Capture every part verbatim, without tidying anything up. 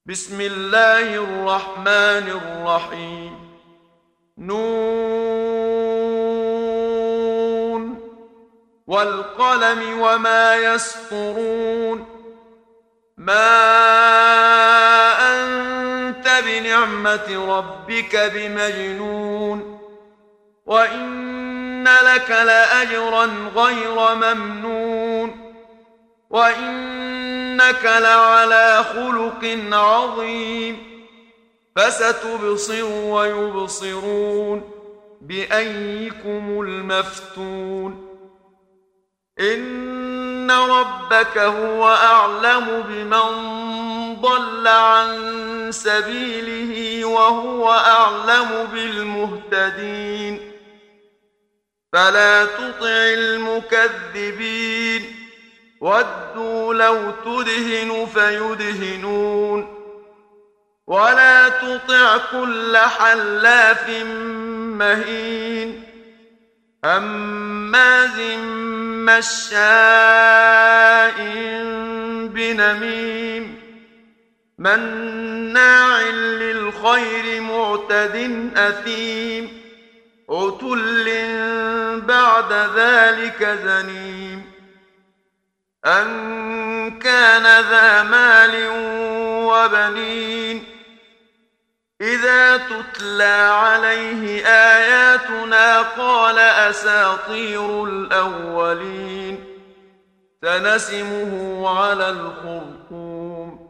بسم الله الرحمن الرحيم. نون والقلم وما يسطرون. ما أنت بنعمة ربك بمجنون، وإن لك لأجرا غير ممنون، وإنك لعلى خلق عظيم. فستبصر ويبصرون بأيكم المفتون. إن ربك هو أعلم بمن ضل عن سبيله وهو أعلم بالمهتدين. فلا تطع المكذبين، ودوا لو تدهن فيدهنون. ولا تطع كل حلاف مهين، هماز مشاء بنميم، مناع للخير معتد أثيم، عتل بعد ذلك زنيم. أن كان ذا مال وبنين، إذا تتلى عليه آياتنا قال أساطير الأولين. سنسمه على الخرطوم.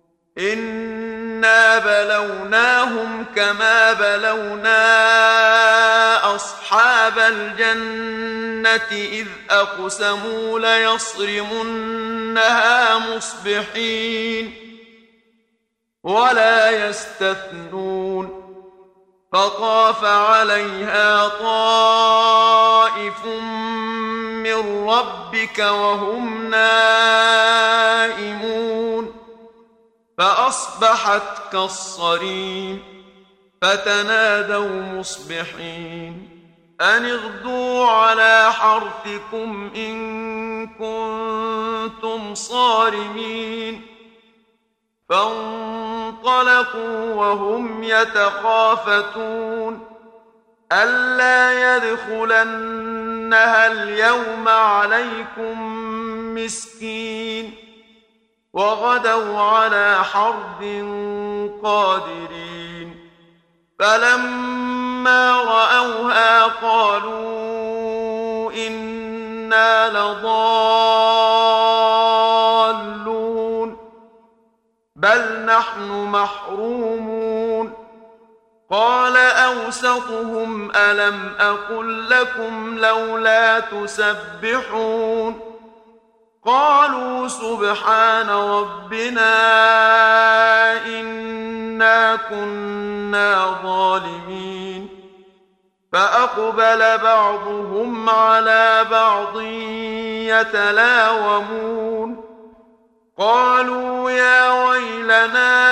إنا بلوناهم كما بلونا أصحاب الجنة إذ أقسموا ليصرمنها مصبحين ولا يستثنون. فطاف عليها طائف من ربك وهم نائمون، فأصبحت كالصريم. فتنادوا مصبحين أن اغدوا على حرثكم إن كنتم صارمين. فانطلقوا وهم يتخافتون ألا يدخلنها اليوم عليكم مسكين، وغدوا على حرد قادرين. فلما رأوها قالوا إنا لضالون بل نحن محرومون. قال أوسطهم ألم أقل لكم لولا تسبحون. قالوا سبحان ربنا إنا كنا ظالمين. فأقبل بعضهم على بعض يتلاومون قالوا يا ويلنا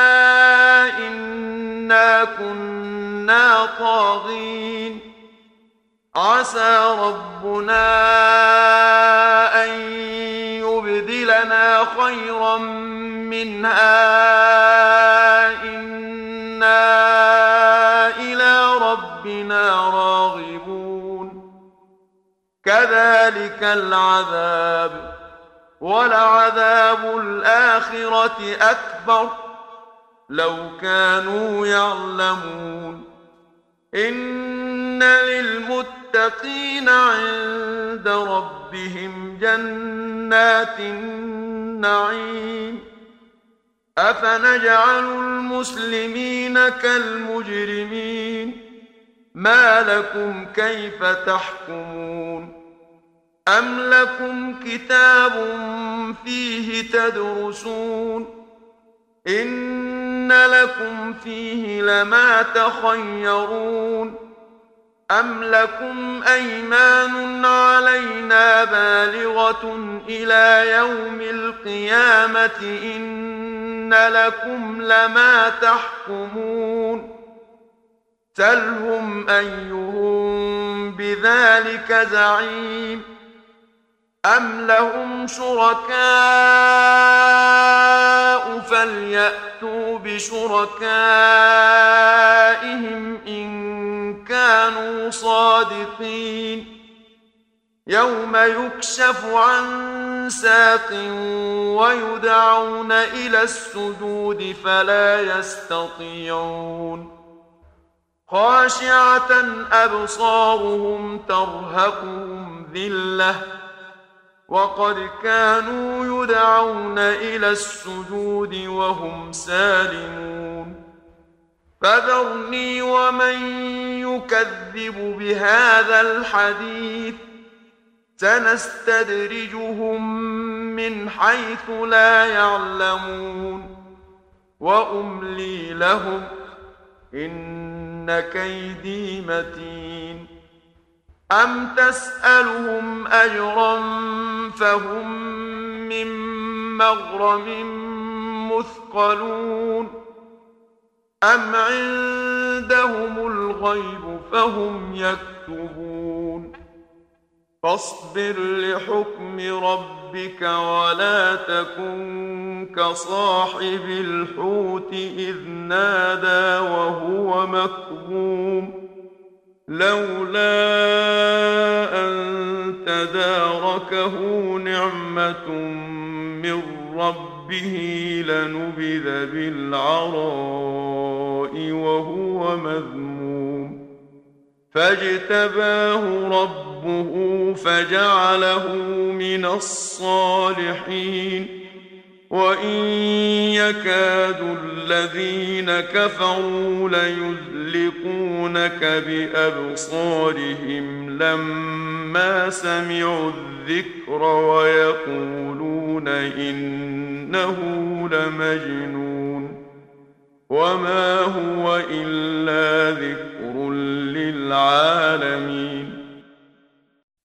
إنا كنا طاغين. عسى ربنا أن يبدلنا خيرا منها إنا إلى ربنا راغبون. كذلك العذاب، ولعذاب الآخرة أكبر لو كانوا يعلمون. إن للمتقين عند ربهم جنات النعيم. أفنجعل المسلمين كالمجرمين؟ ما لكم كيف تحكمون؟ أم لكم كتاب فيه تدرسون؟ إن لكم فيه لما تخيرون. أم لكم أيمان علينا بالغة إلى يوم القيامة إن لكم لما تحكمون. سلهم أيهم بذلك زعيم. أم لهم شركاء فليأتوا بشركائهم إن كانوا صادقين يوم يكشف عن ساق ويدعون إلى السجود فلا يستطيعون خاشعة أبصارهم ترهقهم ذلة وقد كانوا يدعون إلى السجود وهم سالمون فذرني ومن يكذب بهذا الحديث سنستدرجهم من حيث لا يعلمون وأملي لهم إن كيدي متين أم تسألهم أجرا فهم من مغرم مثقلون أم عندهم الغيب فهم يكتبون فاصبر لحكم ربك ولا تكن كصاحب الحوت إذ نادى وهو مكظوم لولا أن تداركه نعمة من ربه لنبذ بالعراء وهو مذموم فاجتباه ربه فجعله من الصالحين وإن يكاد الذين كفروا ليزلقونك بأبصارهم لما سمعوا الذكر ويقولون إنه لمجنون وما هو إلا ذكر للعالمين